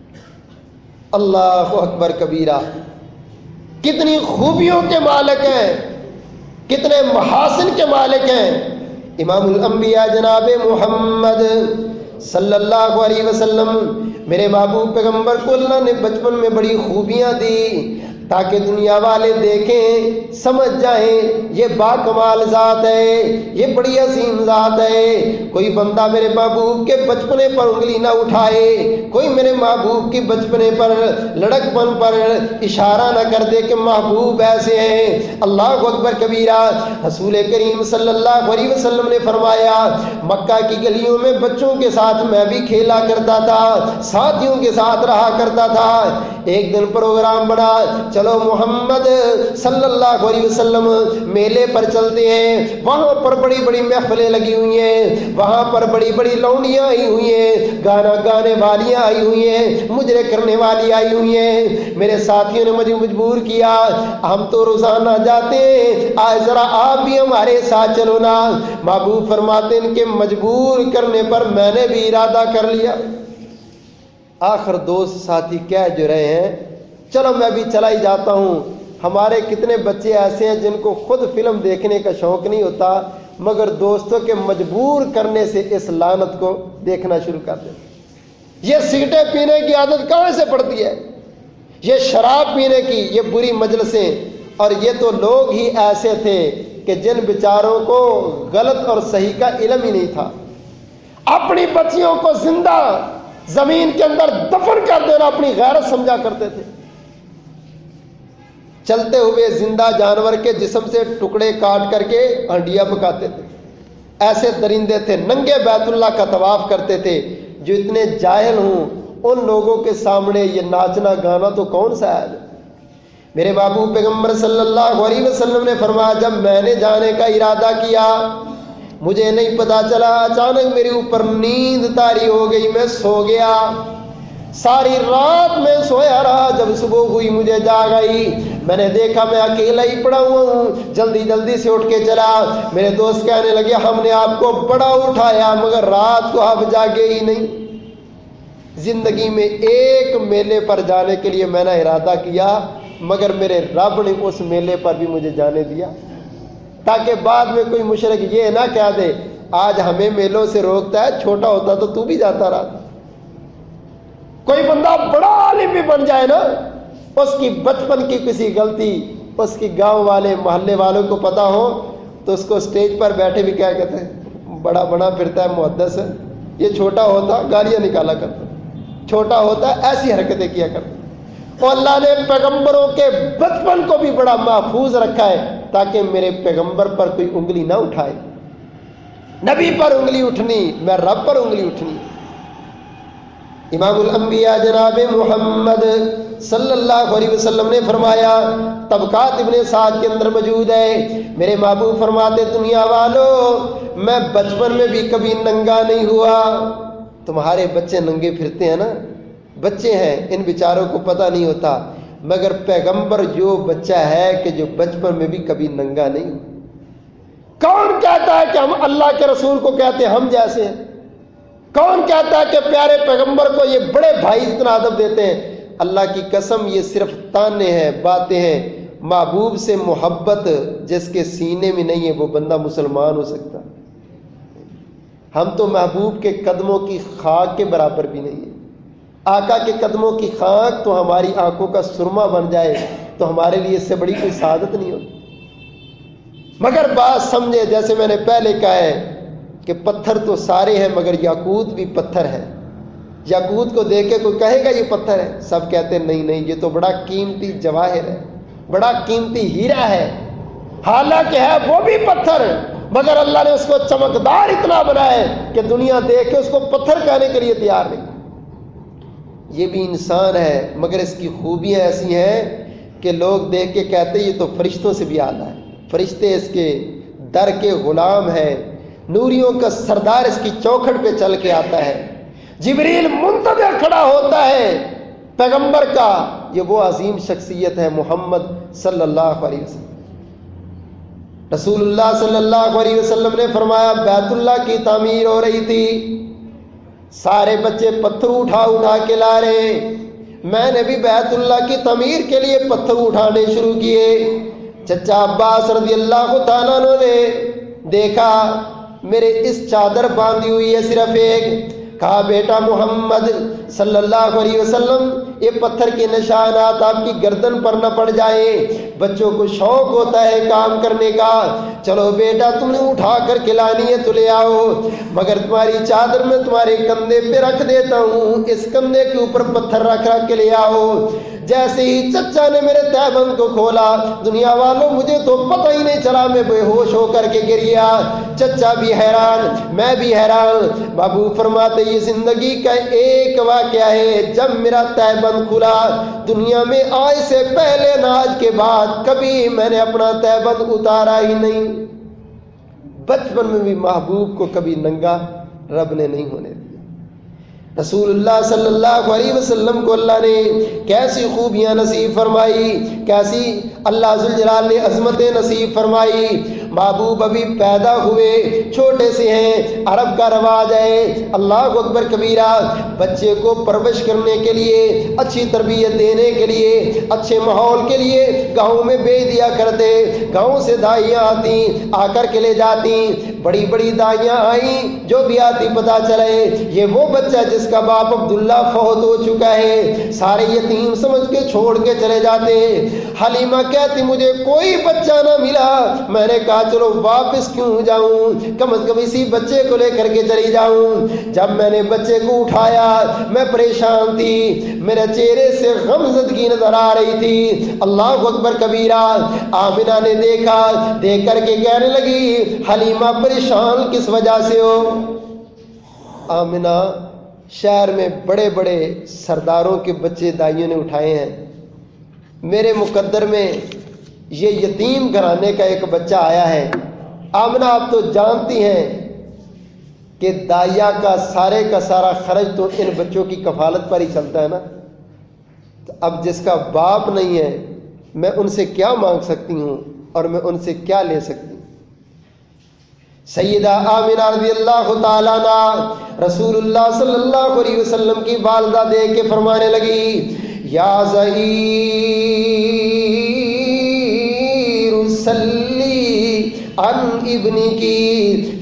اللہ اکبر کبیرہ. کتنی خوبیوں کے مالک ہیں, کتنے محاسن کے مالک ہیں. امام الانبیاء جناب محمد صلی اللہ علیہ وسلم میرے محبوب پیغمبر کو اللہ نے بچپن میں بڑی خوبیاں دی تاکہ دنیا والے دیکھیں سمجھ جائیں یہ باکمال ذات ہے, یہ بڑی عظیم ذات ہے. کوئی بندہ میرے محبوب کے بچپنے پر انگلی نہ اٹھائے, کوئی میرے محبوب کے بچپنے پر لڑک پن پر اشارہ نہ کر دے کہ محبوب ایسے ہیں. اللہ اکبر کبیرہ. رسول کریم صلی اللہ علیہ وسلم نے فرمایا مکہ کی گلیوں میں بچوں کے ساتھ میں بھی کھیلا کرتا تھا, ساتھیوں کے ساتھ رہا کرتا تھا. ایک دن پروگرام بنا, چلو محمد صلی اللہ علیہ وسلم میلے پر چلتے ہیں، وہاں پر بڑی بڑی محفلیں لگی ہوئی ہیں، وہاں پر بڑی بڑی لونڈیاں آئی ہوئی ہیں، گانا گانے والیاں آئی ہوئی ہیں، مجرے کرنے والی آئی ہوئی ہیں۔ میرے ساتھیوں نے مجھے مجبور کیا، ہم تو روزانہ جاتے ہیں، آج ذرا آپ بھی ہمارے ساتھ چلو نا۔ محبوب فرماتے ہیں کہ مجبور کرنے پر میں نے بھی ارادہ کر لیا۔ آخر دوست ساتھی کہہ جو رہے ہیں چلو میں بھی چلا ہی جاتا ہوں۔ ہمارے کتنے بچے ایسے ہیں جن کو خود فلم دیکھنے کا شوق نہیں ہوتا، مگر دوستوں کے مجبور کرنے سے اس لعنت کو دیکھنا شروع کر دیتے۔ یہ سگریٹیں پینے کی عادت کہاں سے پڑتی ہے، یہ شراب پینے کی، یہ بری مجلسیں، اور یہ تو لوگ ہی ایسے تھے کہ جن بیچاروں کو غلط اور صحیح کا علم ہی نہیں تھا۔ اپنی بچیوں کو زندہ زمین کے اندر دفن کر دینا اپنی غیرت سمجھا کرتے تھے۔ چلتے ہوئے زندہ جانور کے جسم سے ٹکڑے کاٹ کر کے ہنڈیاں پکاتے تھے۔ ایسے درندے تھے، ننگے بیت اللہ کا طواف کرتے تھے۔ جو اتنے جاہل ہوں ان لوگوں کے سامنے یہ ناچنا گانا تو کون سا ہے؟ میرے محبوب پیغمبر صلی اللہ علیہ وسلم نے فرمایا جب میں نے جانے کا ارادہ کیا مجھے نہیں پتا چلا، اچانک میرے اوپر نیند طاری ہو گئی، میں سو گیا، ساری رات میں سویا رہا۔ جب صبح ہوئی مجھے جاگ آئی، میں نے دیکھا میں اکیلا ہی پڑا ہوا ہوں، جلدی جلدی سے اٹھ کے چلا۔ میرے دوست کہنے لگے ہم نے آپ کو بڑا اٹھایا مگر رات کو آپ جاگے ہی نہیں۔ زندگی میں ایک میلے پر جانے کے لیے میں نے ارادہ کیا مگر میرے رب نے اس میلے پر بھی مجھے جانے دیا تاکہ بعد میں کوئی مشرک یہ نہ کہہ دے آج ہمیں میلوں سے روکتا ہے، چھوٹا ہوتا تو بھی جاتا رہا۔ کوئی بندہ بڑا عالم بھی بن جائے نا، اس کی بچپن کی کسی غلطی اس کی گاؤں والے محلے والوں کو پتا ہو تو اس کو اسٹیج پر بیٹھے بھی کیا کہتے ہیں بڑا بنا پھرتا ہے، محدث ہے۔ یہ چھوٹا ہوتا گالیاں نکالا کرتا، چھوٹا ہوتا ایسی حرکتیں کیا کرتا۔ اور اللہ نے پیغمبروں کے بچپن کو بھی بڑا محفوظ رکھا ہے تاکہ میرے پیغمبر پر کوئی انگلی نہ اٹھائے۔ نبی پر انگلی اٹھنی، میں رب پر انگلی اٹھنی۔ امام الانبیاء جناب محمد صلی اللہ علیہ وسلم نے فرمایا، طبقات ابن سعد کے اندر موجود ہے، میرے محبوب فرماتے دنیا والو میں بچپن میں بھی کبھی ننگا نہیں ہوا۔ تمہارے بچے ننگے پھرتے ہیں نا، بچے ہیں، ان بیچاروں کو پتہ نہیں ہوتا، مگر پیغمبر جو بچہ ہے کہ جو بچپن میں بھی کبھی ننگا نہیں۔ کون کہتا ہے کہ ہم اللہ کے رسول کو کہتے ہیں ہم جیسے ہیں؟ کون کہتا ہے کہ پیارے پیغمبر کو یہ بڑے بھائی اتنا ادب دیتے ہیں؟ اللہ کی قسم یہ صرف تانے ہیں، باتیں ہیں۔ محبوب سے محبت جس کے سینے میں نہیں ہے وہ بندہ مسلمان ہو سکتا؟ ہم تو محبوب کے قدموں کی خاک کے برابر بھی نہیں ہیں۔ آقا کے قدموں کی خاک تو ہماری آنکھوں کا سرما بن جائے تو ہمارے لیے اس سے بڑی کوئی سعادت نہیں ہوتی۔ مگر بات سمجھے، جیسے میں نے پہلے کہا ہے کہ پتھر تو سارے ہیں مگر یاقوت بھی پتھر ہے۔ یاقوت کو دیکھ کے کوئی کہے گا یہ پتھر ہے؟ سب کہتے ہیں نہیں نہیں یہ تو بڑا قیمتی جواہر ہے، بڑا قیمتی ہیرا ہے۔ حالانکہ ہے وہ بھی پتھر مگر اللہ نے اس کو چمکدار اتنا بنایا ہے کہ دنیا دیکھ کے اس کو پتھر کہنے کے لیے تیار نہیں۔ یہ بھی انسان ہے مگر اس کی خوبیاں ایسی ہیں کہ لوگ دیکھ کے کہتے ہیں یہ تو فرشتوں سے بھی اعلیٰ ہے، فرشتے اس کے در کے غلام ہیں، نوریوں کا سردار اس کی چوکھٹ پہ چل کے آتا ہے، جبریل منتظر کھڑا ہوتا ہے پیغمبر کا۔ یہ وہ عظیم شخصیت ہے محمد صلی اللہ علیہ وسلم۔ رسول اللہ صلی اللہ علیہ وسلم نے فرمایا بیت اللہ کی تعمیر ہو رہی تھی، سارے بچے پتھر اٹھا اٹھا کے لا رہے، میں نے بھی بیت اللہ کی تعمیر کے لیے پتھر اٹھانے شروع کیے۔ چچا عباس رضی اللہ تعالیٰ عنہ نے دیکھا میرے اس چادر باندھی ہوئی ہے صرف ایک، کہا بیٹا محمد صلی اللہ علیہ وسلم یہ پتھر کے نشانات آپ کی گردن پر نہ پڑ جائیں۔ بچوں کو شوق ہوتا ہے کام کرنے کا، چلو بیٹا تم نے اٹھا کر کے لانی ہے تو لے آؤ، مگر تمہاری چادر میں تمہارے کندھے پہ رکھ دیتا ہوں، اس کندھے کے اوپر پتھر رکھ رکھ کے لے آؤ۔ جیسے ہی چچا نے میرے تہبند کو کھولا، دنیا والوں مجھے تو پتہ ہی نہیں چلا، میں بے ہوش ہو کر کے گر گیا۔ چچا بھی حیران، میں بھی حیران۔ محبوب فرماتے یہ زندگی کا ایک واقعہ ہے، جب میرا تہبند تیبند کھلا، دنیا میں آئے سے پہلے نہ آج کے بعد کبھی میں نے اپنا تیبند اتارا ہی نہیں۔ بچپن میں بھی محبوب کو کبھی ننگا رب نے نہیں ہونے دیا۔ رسول اللہ صلی اللہ علیہ وسلم کو اللہ نے کیسی خوبیاں نصیب فرمائی، کیسی اللہ ذوالجلال نے عظمتیں نصیب فرمائی۔ محبوب ابھی پیدا ہوئے، چھوٹے سے ہیں، عرب کا رواج ہے اللہ اکبر کبیرہ، بچے کو پرورش کرنے کے لیے، اچھی تربیت دینے کے لیے، اچھے ماحول کے لیے گاؤں میں بھیج دیا کرتے۔ گاؤں سے دائیاں آتی، آ کر کے لے جاتی، بڑی بڑی دائیاں آئیں، جو بھی آتی پتہ چلے یہ وہ بچہ جس کا باپ عبداللہ فوت ہو چکا ہے، سارے یتیم سمجھ کے چھوڑ کے چلے جاتے۔ حلیمہ کہتی مجھے کوئی بچہ نہ ملا، میں نے کہا چلو واپس کیوں جاؤں، کم از کم اسی بچے کو لے کر کے چلی جاؤں۔ جب میں نے بچے کو اٹھایا میں پریشان تھی، میرے چہرے سے غمزدگی نظر آ رہی تھی۔ اللہ اکبر کبیرہ، آمنہ نے دیکھا، دیکھ کر کے کہنے لگی حلیمہ پریشان کس وجہ سے ہو؟ آمنہ شہر میں بڑے بڑے سرداروں کے بچے دائیوں نے اٹھائے ہیں، میرے مقدر میں یہ یتیم گھرانے کا ایک بچہ آیا ہے۔ آمنہ آپ تو جانتی ہیں کہ دائیا کا سارا خرچ تو ان بچوں کی کفالت پر ہی چلتا ہے نا، تو اب جس کا باپ نہیں ہے میں ان سے کیا مانگ سکتی ہوں اور میں ان سے کیا لے سکتی ہوں؟ سیدہ آمنہ رضی اللہ تعالیٰ عنہ رسول اللہ صلی اللہ علیہ وسلم کی والدہ دیکھ کے فرمانے لگی یا ظہیر صلی عن ابنی کی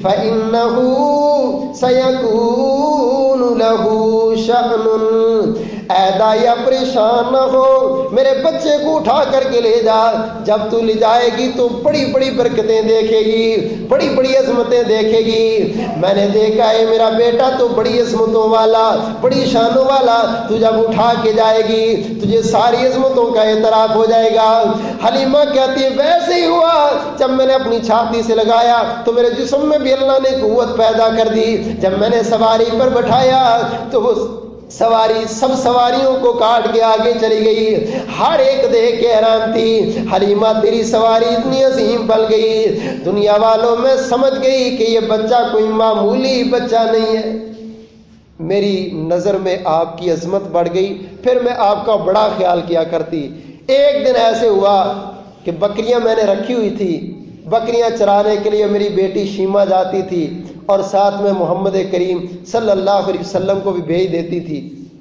فإنہ سیکون لہو شأن، اے دایا پریشان نہ ہو، میرے بچے کو اٹھا کر کے لے جا، جب تو لے جائے گی تو بڑی بڑی برکتیں دیکھے گی، بڑی بڑی عظمتیں دیکھے گی۔ میں نے دیکھا ہے میرا بیٹا تو بڑی عظمتوں والا، بڑی شانوں والا، تو جب اٹھا کے جائے گی تجھے ساری عظمتوں کا اعتراف ہو جائے گا۔ حلیمہ کہتی ہے ویسے ہی ہوا، جب میں نے اپنی چھاتی سے لگایا تو میرے جسم میں بھی اللہ نے قوت پیدا کر دی، جب میں نے سواری پر بٹھایا تو وہ سواری سب سواریوں کو کاٹ کے آگے چلی گئی، ہر ایک دیکھ کے حیران تھی حلیمہ تیری سواری اتنی عظیم پل گئی، دنیا والوں میں سمجھ گئی کہ یہ بچہ کوئی معمولی بچہ نہیں ہے۔ میری نظر میں آپ کی عظمت بڑھ گئی، پھر میں آپ کا بڑا خیال کیا کرتی۔ ایک دن ایسے ہوا کہ بکریاں میں نے رکھی ہوئی تھی، بکریاں چرانے کے لیے میری بیٹی شیمہ جاتی تھی اور ساتھ میں محمد کریم صلی اللہ علیہ وسلم کو بھی بھیج دیتی تھی۔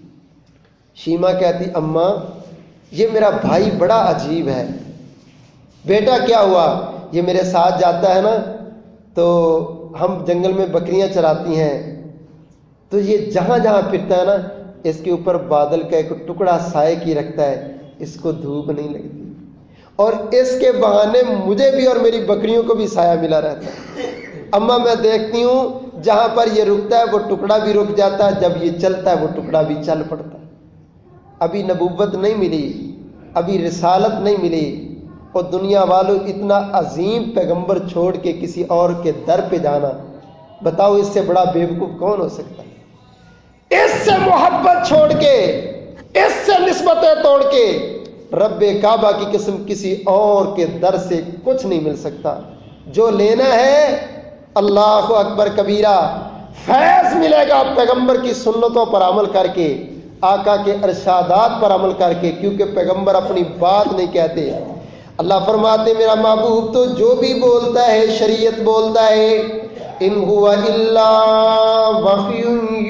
شیمہ کہتی اماں یہ میرا بھائی بڑا عجیب ہے۔ بیٹا کیا ہوا؟ یہ میرے ساتھ جاتا ہے نا تو ہم جنگل میں بکریاں چراتی ہیں تو یہ جہاں جہاں پھرتا ہے نا اس کے اوپر بادل کا ایک ٹکڑا سائے کی رکھتا ہے، اس کو دھوپ نہیں لگتی اور اس کے بہانے مجھے بھی اور میری بکریوں کو بھی سایہ ملا رہتا ہے۔ اماں میں دیکھتی ہوں جہاں پر یہ رکتا ہے وہ ٹکڑا بھی رک جاتا ہے، جب یہ چلتا ہے وہ ٹکڑا بھی چل پڑتا ہے۔ ابھی نبوت نہیں ملی، ابھی رسالت نہیں ملی، اور دنیا والوں اتنا عظیم پیغمبر چھوڑ کے کسی اور کے در پہ جانا، بتاؤ اس سے بڑا بیوقوف کون ہو سکتا ہے؟ اس سے محبت چھوڑ کے، اس سے نسبتیں توڑ کے رب کعبہ کی قسم کسی اور کے در سے کچھ نہیں مل سکتا۔ جو لینا ہے اللہ اکبر کبیرہ، فیض ملے گا پیغمبر کی سنتوں پر عمل کر کے، آقا کے ارشادات پر عمل کر کے، کیونکہ پیغمبر اپنی بات نہیں کہتے۔ اللہ فرماتے میرا محبوب تو جو بھی بولتا ہے شریعت بولتا ہے، ان هو الا وحی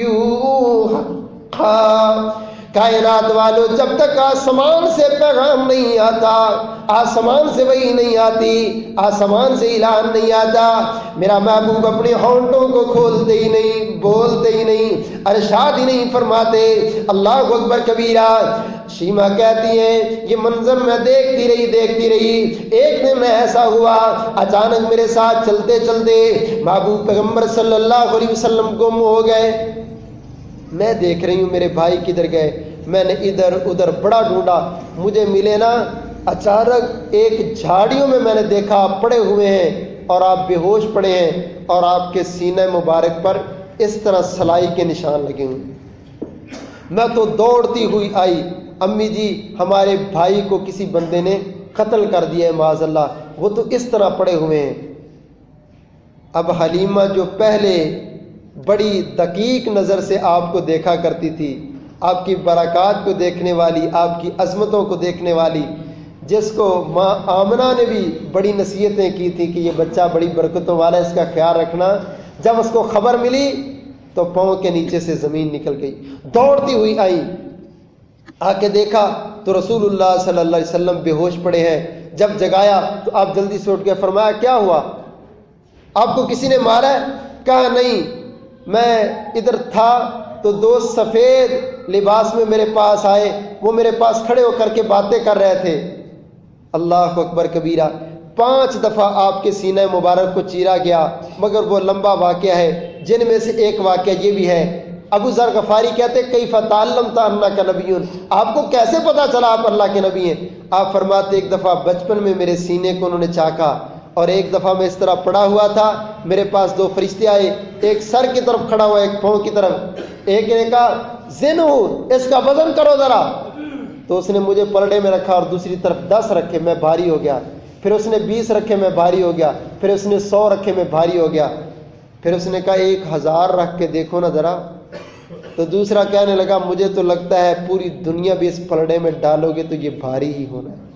یوحی۔ کائنات والو جب تک آسمان سے پیغام نہیں آتا، آسمان سے وحی نہیں آتی، آسمان سے اعلان نہیں آتا، میرا محبوب اپنے ہونٹوں کو کھولتے ہی نہیں، بولتے ہی نہیں، ارشاد ہی نہیں فرماتے۔ اللہ اکبر کبیرہ۔ شیمہ کہتی ہیں یہ منظر میں دیکھتی رہی۔ ایک دن ایسا ہوا اچانک میرے ساتھ چلتے چلتے محبوب پیغمبر صلی اللہ علیہ وسلم گم ہو گئے۔ میں دیکھ رہی ہوں میرے بھائی کدھر گئے، میں نے ادھر ادھر بڑا ڈھونڈا، مجھے ملے نا۔ اچانک ایک جھاڑیوں میں نے دیکھا آپ پڑے ہوئے ہیں اور آپ بے ہوش پڑے ہیں اور آپ کے سینہ مبارک پر اس طرح سلائی کے نشان لگے ہوئے۔ میں تو دوڑتی ہوئی آئی، امی جی ہمارے بھائی کو کسی بندے نے قتل کر دیا ہے معاذ اللہ، وہ تو اس طرح پڑے ہوئے ہیں۔ اب حلیمہ جو پہلے بڑی دقیق نظر سے آپ کو دیکھا کرتی تھی، آپ کی برکات کو دیکھنے والی، آپ کی عظمتوں کو دیکھنے والی، جس کو ماں آمنہ نے بھی بڑی نصیحتیں کی تھی کہ یہ بچہ بڑی برکتوں والا ہے، اس کا خیال رکھنا، جب اس کو خبر ملی تو پاؤں کے نیچے سے زمین نکل گئی، دوڑتی ہوئی آئی، آ کے دیکھا تو رسول اللہ صلی اللہ علیہ وسلم بے ہوش پڑے ہیں۔ جب جگایا تو آپ جلدی سے اٹھ کے فرمایا کیا ہوا، آپ کو کسی نے مارا ہے؟ کہا نہیں، میں ادھر تھا تو دو سفید لباس میں میرے پاس آئے، وہ میرے پاس کھڑے ہو کر کے باتیں کر رہے تھے۔ اللہ اکبر کبیرہ، 5 دفعہ آپ کے سینہ مبارک کو چیرا گیا، مگر وہ لمبا واقعہ ہے، جن میں سے ایک واقعہ یہ بھی ہے۔ ابو ذر غفاری کہتے کیف تعلمت انک نبی، آپ کو کیسے پتا چلا آپ اللہ کے نبی ہیں؟ آپ فرماتے ایک دفعہ بچپن میں میرے سینے کو انہوں نے چاکا، اور ایک دفعہ میں اس طرح پڑا ہوا تھا، میرے پاس 2 فرشتے آئے، ایک سر کی طرف کھڑا ہوا، ایک پاؤں کی طرف، ایک نے کہا زنو، اس کا وزن کرو ذرا، تو اس نے مجھے پلڑے میں رکھا اور دوسری طرف 10 رکھے، میں بھاری ہو گیا، پھر اس نے 20 رکھے، میں بھاری ہو گیا، پھر اس نے 100 رکھے، میں بھاری ہو گیا، پھر اس نے کہا 1000 رکھ کے دیکھو نا ذرا، تو دوسرا کہنے لگا مجھے تو لگتا ہے پوری دنیا بھی اس پلڑے میں ڈالو گے تو یہ بھاری ہی ہونا ہے،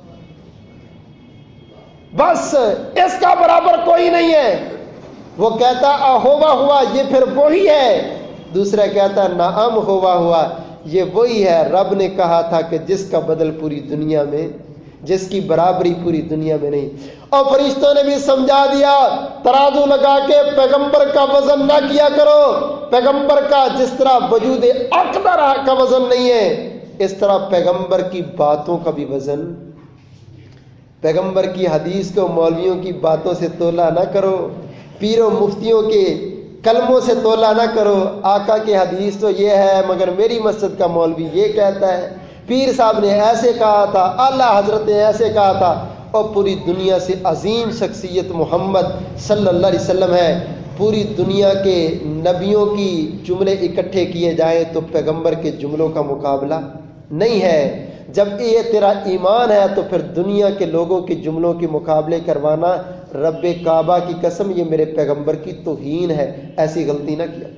بس اس کا برابر کوئی نہیں ہے۔ وہ کہتا ہوا ہوا، یہ پھر وہی ہے، دوسرا کہتا نعم ہوا ہوا، یہ وہی ہے، رب نے کہا تھا کہ جس کا بدل پوری دنیا میں، جس کی برابری پوری دنیا میں نہیں۔ اور فرشتوں نے بھی سمجھا دیا، ترازو لگا کے پیغمبر کا وزن نہ کیا کرو، پیغمبر کا جس طرح وجود اقدر کا وزن نہیں ہے، اس طرح پیغمبر کی باتوں کا بھی وزن، پیغمبر کی حدیث کو مولویوں کی باتوں سے تولا نہ کرو، پیروں مفتیوں کے کلموں سے تولا نہ کرو۔ آقا کی حدیث تو یہ ہے مگر میری مسجد کا مولوی یہ کہتا ہے، پیر صاحب نے ایسے کہا تھا، اعلیٰ حضرت نے ایسے کہا تھا، اور پوری دنیا سے عظیم شخصیت محمد صلی اللہ علیہ وسلم ہے۔ پوری دنیا کے نبیوں کی جملے اکٹھے کیے جائیں تو پیغمبر کے جملوں کا مقابلہ نہیں ہے۔ جب یہ تیرا ایمان ہے تو پھر دنیا کے لوگوں کے جملوں کے مقابلے کروانا، رب کعبہ کی قسم یہ میرے پیغمبر کی توہین ہے، ایسی غلطی نہ کیا۔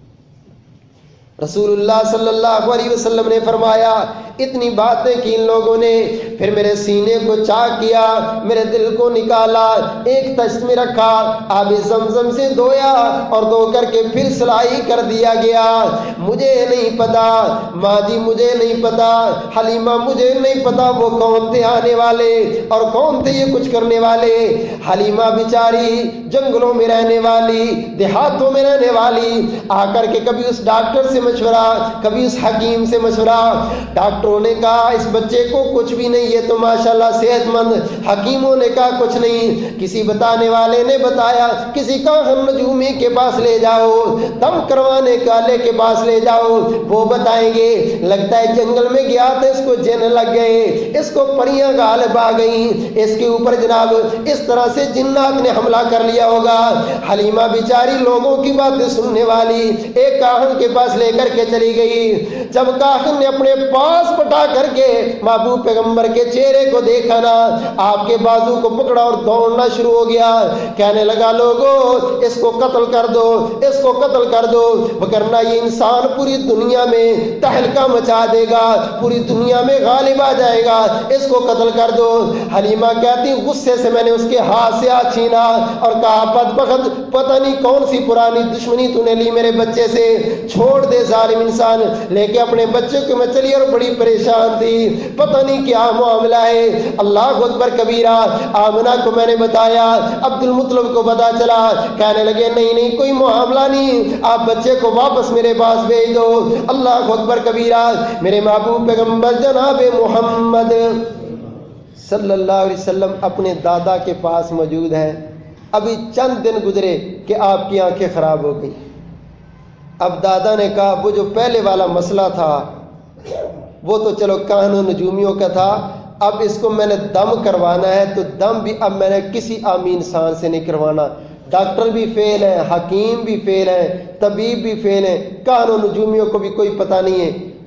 رسول اللہ صلی اللہ علیہ وسلم نے فرمایا اتنی باتیں کی ان لوگوں نے، پھر میرے سینے کو چاک کیا، میرے دل کو نکالا، ایک تشت میں رکھا، آب زمزم سے دھویا اور دھو کر کے پھر سلائی کر دیا گیا۔ مجھے نہیں پتا، ماں جی مجھے نہیں پتا، حلیمہ مجھے نہیں پتا وہ کون تھے آنے والے اور کون تھے یہ کچھ کرنے والے۔ حلیمہ بیچاری جنگلوں میں رہنے والی، دیہاتوں میں رہنے والی، آ کر کے کبھی اس ڈاکٹر سے مشورہ، کبھی اس حکیم سے مشورہ، ڈاکٹروں نے کہا اس بچے کو کچھ بھی نہیں، یہ تو ماشاءاللہ صحت مند، حکیموں نے کہا کچھ نہیں، کسی بتانے والے نے بتایا کسی کاہن نجومی کے پاس لے جاؤ، دم کروانے والے کے پاس لے جاؤ، وہ بتائیں گے۔ لگتا ہے جنگل میں گیا تھا، اس کو جن لگ گئے، اس کو پریاں غالب آ گئیں، اس کے اوپر جناب اس طرح سے جنات نے حملہ کر لیا ہوگا۔ حلیمہ بیچاری لوگوں کی باتیں سننے والی ایک کاہن کے پاس لے کر کے چلی گئی۔ جب کاہن نے اپنے پاس پٹا کر کے محبوب پیغمبر کے چہرے کو دیکھا نا، آپ کے بازو کو پکڑا اور دوڑنا شروع ہو گیا، کہنے لگا لوگوں اس کو قتل کر دو، اس کو قتل کر دو، وگرنہ یہ انسان پوری دنیا میں تہلکہ مچا دے گا، پوری دنیا میں غالب آ جائے گا، اس کو قتل کر دو۔ حلیمہ کہتی غصے سے میں نے اس کے ہاتھ سے ہاتھ چھینا اور کہا بدبخت، پتہ نہیں کون سی پرانی دشمنی تو نے لی میرے بچے سے، چھوڑ دے ظالم انسان۔ لے کے اپنے بچے کو میں چلی اور بڑی پریشان تھی، پتہ نہیں کیا معاملہ ہے۔ اللہ اکبر کبیرہ، آمنہ کو میں نے بتایا، عبد المطلب کو پتا چلا، کہنے لگے نہیں نہیں کوئی معاملہ نہیں، آپ بچے کو واپس میرے پاس بھیج دو۔ اللہ اکبر کبیرہ، میرے محبوب پیغمبر جناب محمد صلی اللہ علیہ وسلم اپنے دادا کے پاس موجود ہیں۔ ابھی چند دن گزرے کہ آپ کی آنکھیں خراب ہو گئی۔ اب دادا نے کہا وہ جو پہلے والا مسئلہ تھا وہ تو چلو کاہنوں نجومیوں کا تھا، اب اس کو میں نے دم کروانا ہے، تو دم بھی اب میں نے کسی عامی انسان سے نہیں کروانا، ڈاکٹر بھی فیل ہیں، حکیم بھی فیل ہیں، طبیب بھی فیل ہیں، کاہنوں نجومیوں کو بھی کوئی پتہ نہیں ہے،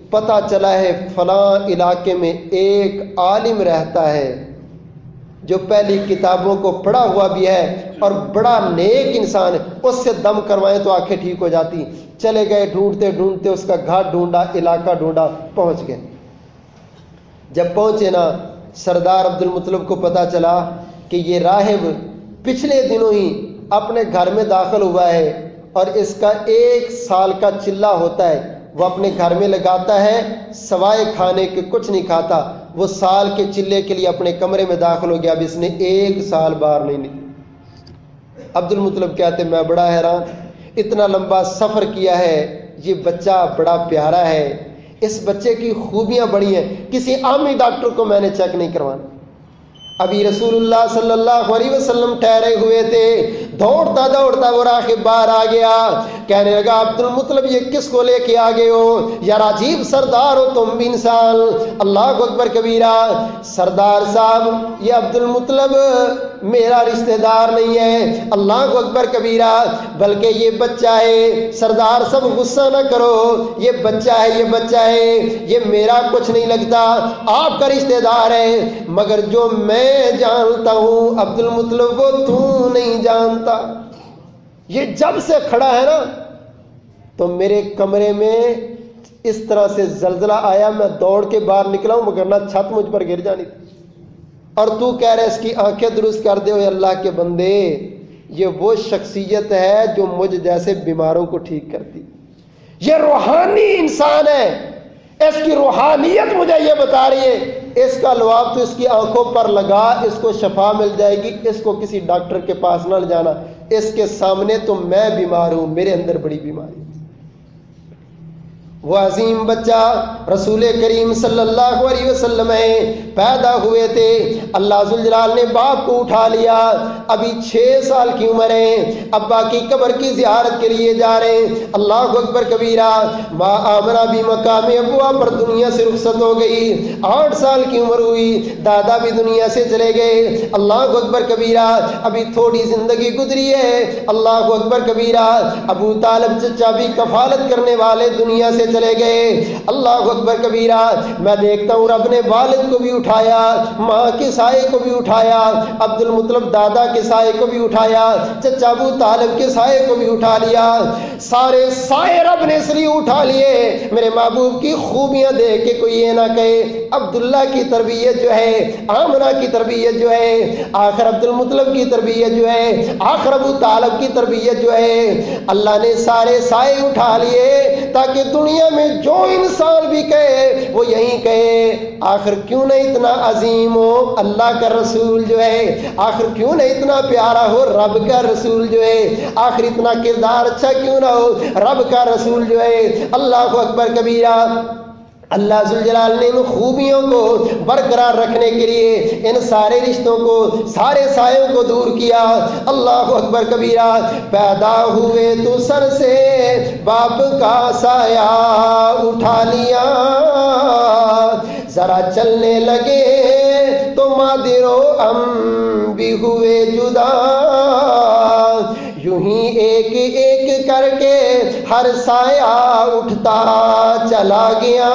پتہ چلا ہے فلاں علاقے میں ایک عالم رہتا ہے جو پہلی کتابوں کو پڑھا ہوا بھی ہے اور بڑا نیک انسان ہے، اس سے دم کروائیں تو آنکھیں ٹھیک ہو جاتی۔ چلے گئے، ڈھونڈتے ڈھونڈتے اس کا گھاٹ ڈھونڈا، علاقہ ڈھونڈا، پہنچ گئے۔ جب پہنچے نا، سردار عبد المطلب کو پتہ چلا کہ یہ راہب پچھلے دنوں ہی اپنے گھر میں داخل ہوا ہے اور اس کا 1 سال کا چلہ ہوتا ہے، وہ اپنے گھر میں لگاتا ہے، سوائے کھانے کے کچھ نہیں کھاتا۔ وہ سال کے چلے کے لیے اپنے کمرے میں داخل ہو گیا، اب اس نے 1 سال باہر نہیں نکلا۔ عبد المطلب کہتے میں بڑا حیران، اتنا لمبا سفر کیا ہے، یہ بچہ بڑا پیارا ہے، اس بچے کی خوبیاں بڑی ہیں، کسی عامی ڈاکٹر کو میں نے چیک نہیں کروانا۔ ابھی رسول اللہ صلی اللہ علیہ وسلم ٹھہرے ہوئے تھے، دوڑتا دوڑتا وہ راہب باہر آ گیا، کہنے لگا عبد المطلب یہ کس کو لے کے آ گئے ہو؟ یار عجیب سردار ہو تم بھی انسان، اللہ اکبر کبیرہ۔ سردار صاحب یہ عبد المطلب میرا رشتہ دار نہیں ہے، اللہ اکبر کبیرہ، بلکہ یہ بچہ ہے۔ سردار صاحب غصہ نہ کرو، یہ بچہ ہے، یہ بچہ ہے، یہ میرا کچھ نہیں لگتا، آپ کا رشتہ دار ہے، مگر جو میں جانتا ہوں عبد المطلب وہ تو نہیں جانتا۔ یہ جب سے کھڑا ہے نا تو میرے کمرے میں اس طرح سے زلزلہ آیا، میں دوڑ کے باہر نکلا ہوں مگر نہ چھت مجھ پر گر جانی تھی، اور تو کہہ رہے اس کی آنکھیں درست کر دے۔ اللہ کے بندے، یہ وہ شخصیت ہے جو مجھ جیسے بیماروں کو ٹھیک کرتی، یہ روحانی انسان ہے، اس کی روحانیت مجھے یہ بتا رہی ہے، اس کا لعاب تو اس کی آنکھوں پر لگا، اس کو شفا مل جائے گی، اس کو کسی ڈاکٹر کے پاس نہ لے جانا، اس کے سامنے تو میں بیمار ہوں، میرے اندر بڑی بیماری۔ وہ عظیم بچہ رسول کریم صلی اللہ علیہ وسلم پیدا ہوئے تھے، اللہ ذوالجلال نے باپ کو اٹھا لیا، ابھی 6 سال کی عمر ہے، ابا کی قبر کی زیارت کے لیے جا رہے ہیں، اللہ اکبر کبیرہ۔ ماں آمنہ بھی مقام ابوا پر دنیا سے رخصت ہو گئی، 8 سال کی عمر ہوئی، دادا بھی دنیا سے چلے گئے، اللہ اکبر کبیرہ۔ ابھی تھوڑی زندگی گزری ہے، اللہ اکبر کبیرہ۔ ابو طالب چچا بھی کفالت کرنے والے دنیا سے چلے گئے، اللہ اکبر کبیرہ۔ میں دیکھتا ہوں رب نے والد کو بھی اٹھایا، ماں کے سائے کو بھی اٹھایا، عبد المطلب دادا کے سائے کو بھی اٹھایا، چچا ابو طالب کے سائے کو بھی اٹھا لیا، سارے سائے رب نے اس لیے اٹھا لیے میرے محبوب کی خوبیاں دیکھ کے کوئی یہ نہ کہے عبداللہ کی تربیت جو ہے، آمنہ کی تربیت جو ہے، آخر عبد المطلب کی تربیت جو ہے، آخر ابو طالب کی تربیت جو ہے، اللہ نے سارے سائے اٹھا لیے تاکہ دنیا میں جو انسان بھی کہے وہ یہی کہے آخر کیوں نہ اتنا عظیم ہو اللہ کا رسول جو ہے، آخر کیوں نہ اتنا پیارا ہو رب کا رسول جو ہے، آخر اتنا کردار اچھا کیوں نہ ہو رب کا رسول جو ہے۔ اللہ اکبر کبیرہ۔ اللہ ذوالجلال نے ان خوبیوں کو برقرار رکھنے کے لیے ان سارے رشتوں کو، سارے سایوں کو دور کیا، اللہ اکبر کبیرہ۔ پیدا ہوئے تو سر سے باپ کا سایہ اٹھا لیا، ذرا چلنے لگے تو مادر و ام بھی ہوئے جدا، یوں ہی ایک ایک کر کے ہر سایہ اٹھتا چلا گیا،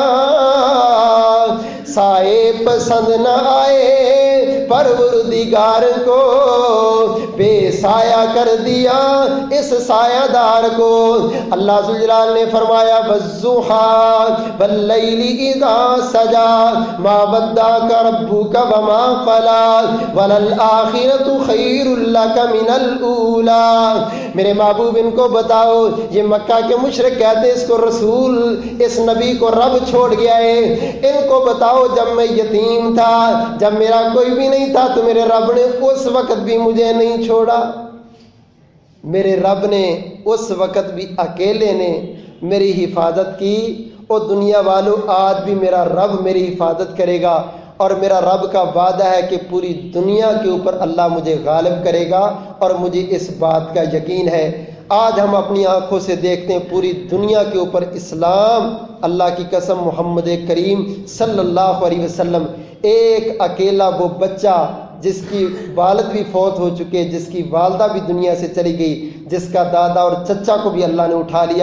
سائے پسند نہ آئے پروردگار کو، بے سایہ کر دیا اس سایہ دار کو۔ اللہ ذوالجلال نے فرمایا والضحیٰ واللیل اذا سجا ما ودعک ربک وما قلی وللآخرۃ خیر لک من الاولی۔ میرے محبوب ان کو بتاؤ، یہ مکہ کے مشرک کہتے اس کو رسول، اس نبی کو رب چھوڑ گیا ہے، ان کو بتاؤ جب میں یتیم تھا، جب میرا کوئی بھی نہیں تھا تو میرے رب نے اس وقت بھی مجھے نہیں چھوڑا، میرے رب نے اس وقت بھی اکیلے نے میری حفاظت کی، اور دنیا والوں آج بھی میرا رب میری حفاظت کرے گا، اور میرا رب کا وعدہ ہے کہ پوری دنیا کے اوپر اللہ مجھے غالب کرے گا، اور مجھے اس بات کا یقین ہے۔ آج ہم اپنی آنکھوں سے دیکھتے ہیں پوری دنیا کے اوپر اسلام، اللہ کی قسم محمد کریم صلی اللہ علیہ وسلم، ایک اکیلا وہ بچہ جس کی والد بھی فوت ہو چکے، جس کی والدہ بھی دنیا سے چلی گئی، جس کا دادا اور چچا کو بھی اللہ نے اٹھا لیا،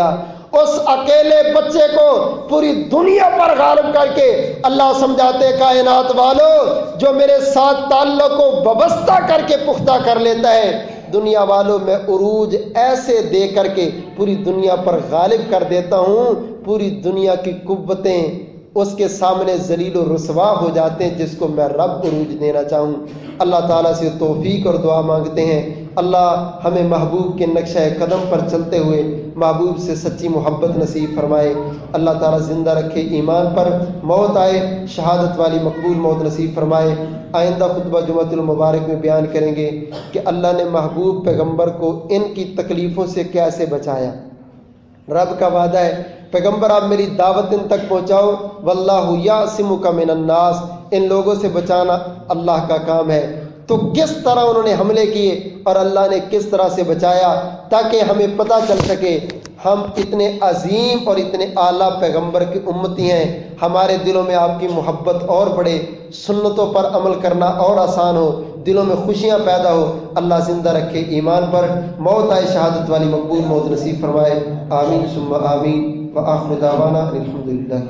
اس اکیلے بچے کو پوری دنیا پر غالب کر کے اللہ سمجھاتے کائنات والو جو میرے ساتھ تعلق کو وابستہ کر کے پختہ کر لیتا ہے، دنیا والوں میں عروج ایسے دے کر کے پوری دنیا پر غالب کر دیتا ہوں، پوری دنیا کی قوتیں اس کے سامنے ذلیل و رسوا ہو جاتے ہیں، جس کو میں رب عروج دینا چاہوں۔ اللہ تعالیٰ سے توفیق اور دعا مانگتے ہیں، اللہ ہمیں محبوب کے نقشہ قدم پر چلتے ہوئے محبوب سے سچی محبت نصیب فرمائے، اللہ تعالیٰ زندہ رکھے ایمان پر، موت آئے شہادت والی مقبول موت نصیب فرمائے۔ آئندہ خطبہ جمعۃ المبارک میں بیان کریں گے کہ اللہ نے محبوب پیغمبر کو ان کی تکلیفوں سے کیسے بچایا۔ رب کا وعدہ ہے پیغمبر آپ میری دعوت ان تک پہنچاؤ، واللہ یعصمک من الناس، ان لوگوں سے بچانا اللہ کا کام ہے۔ تو کس طرح انہوں نے حملے کیے اور اللہ نے کس طرح سے بچایا، تاکہ ہمیں پتہ چل سکے ہم اتنے عظیم اور اتنے اعلیٰ پیغمبر کی امتی ہیں، ہمارے دلوں میں آپ کی محبت اور بڑھے، سنتوں پر عمل کرنا اور آسان ہو، دلوں میں خوشیاں پیدا ہو۔ اللہ زندہ رکھے ایمان پر، موت آئے شہادت والی مقبول موت نصیب فرمائے، آمین ثم آمین، وآخر دعوانا الحمدللہ۔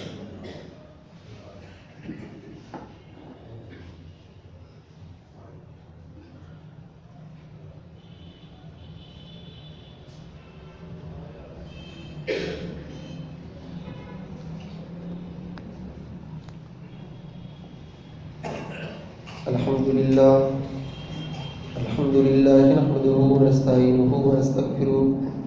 الحمد لله نحمده ونستعينه ونستغفره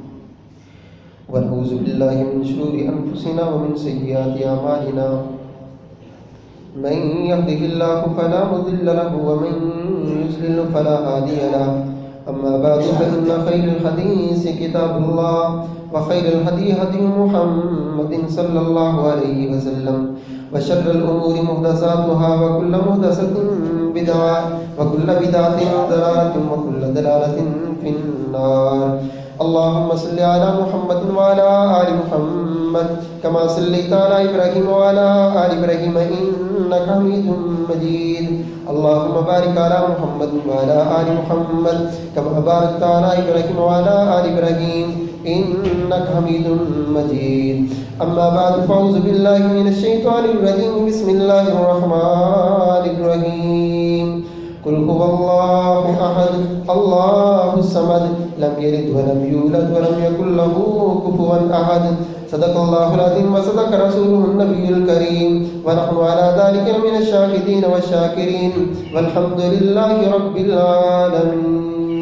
ونعوذ بالله من شرور أنفسنا ومن سيئات أعمالنا، من يهده الله فلا مضل له ومن يضلل فلا هادي له، أما بعد فإن خير الحديث كتاب الله وخير الهدي هدي محمد صلى الله عليه وسلم، وشر الأمور محدثاتها وكل محدثة بدعة وكل بدعة ضلالة وكل ضلالة في النار۔ اللهم صل على محمد وعلى آل محمد كما صليت على إبراهيم وعلى آل إبراهيم إنك حميد مجيد۔ اللهم بارك على محمد وعلى آل محمد كما باركت على إبراهيم وعلى آل إبراهيم إنك حميد مجيد۔ أما بعد فأعوذ بالله من الشيطان الرجيم، بسم الله الرحمن الرحيم۔ قل هو الله أحد الله الصمد لم يلد ولم يولد ولم يكن له كفوا أحد۔ صدق الله العظيم وصدق رسوله النبي الكريم، ونحن على ذلك من الشاهدين والشاكرين، والحمد لله رب العالمين۔